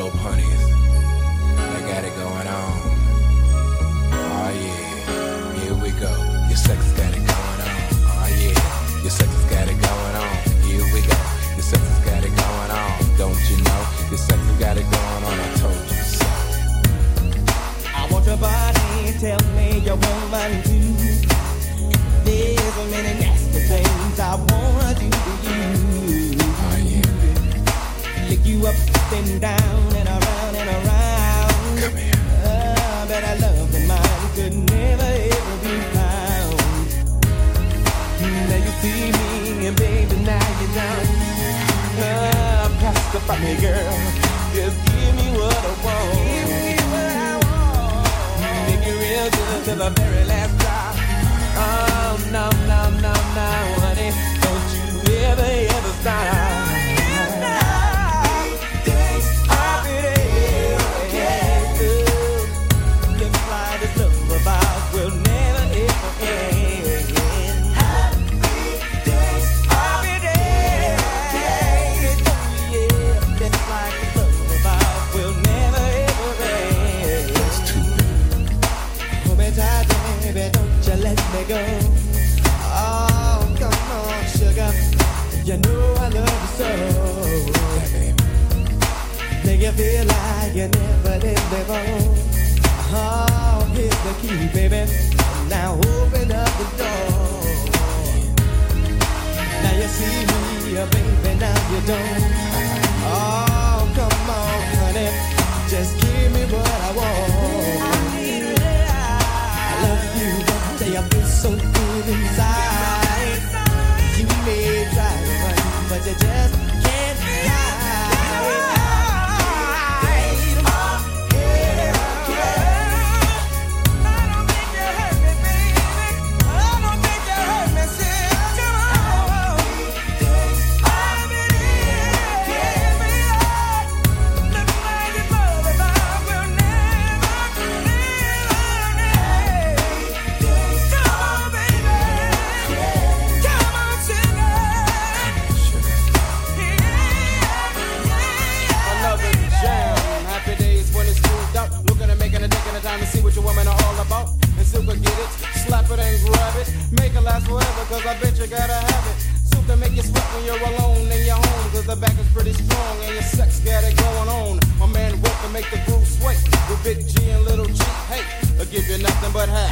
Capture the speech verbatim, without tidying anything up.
dope honeys. They got it going on. Oh yeah, here we go. Your sex got it going on. Oh yeah, your sex has got it going on. Here we go. Your sex has got it going on. Don't you know? Your sex has got it going on. I told you so. I want your body, tell me you want mine too. There's so many nasty things I wanna do to you. Oh yeah. Lick you up and down and around and around. Come here. Uh, but I love and mine could never ever be found. Now you see me and baby now you're down. Uh, pacify me girl, just give me what I want. Give me what I want. Make it real good till the very last drop. Oh, no, no, no, no, honey, don't you ever, ever stop. Go. Oh, come on, sugar. You know I love you so. Make you feel like you never did before. Oh, here's the key, baby. Now open up the door. Now you see me, baby, now you don't. Oh, come on, honey. Just give me what I want. I need it. I love you. Say I feel so good inside. You may try to run, but you just can't hide. Oh, yeah, yeah. I don't think you hurt me, baby. I don't think you hurt me, sis. Come on. I've been here, give me up. Look like it's over, but I will never, never, never. Time to see what your women are all about and still could get it, slap it and grab it, make it last forever, cause I bet you gotta have it. Soup can make you sweat when you're alone in your home, cause the back is pretty strong and your sex got it going on. My man work to make the groove sway with Big G and Little G, hey, I'll give you nothing but half.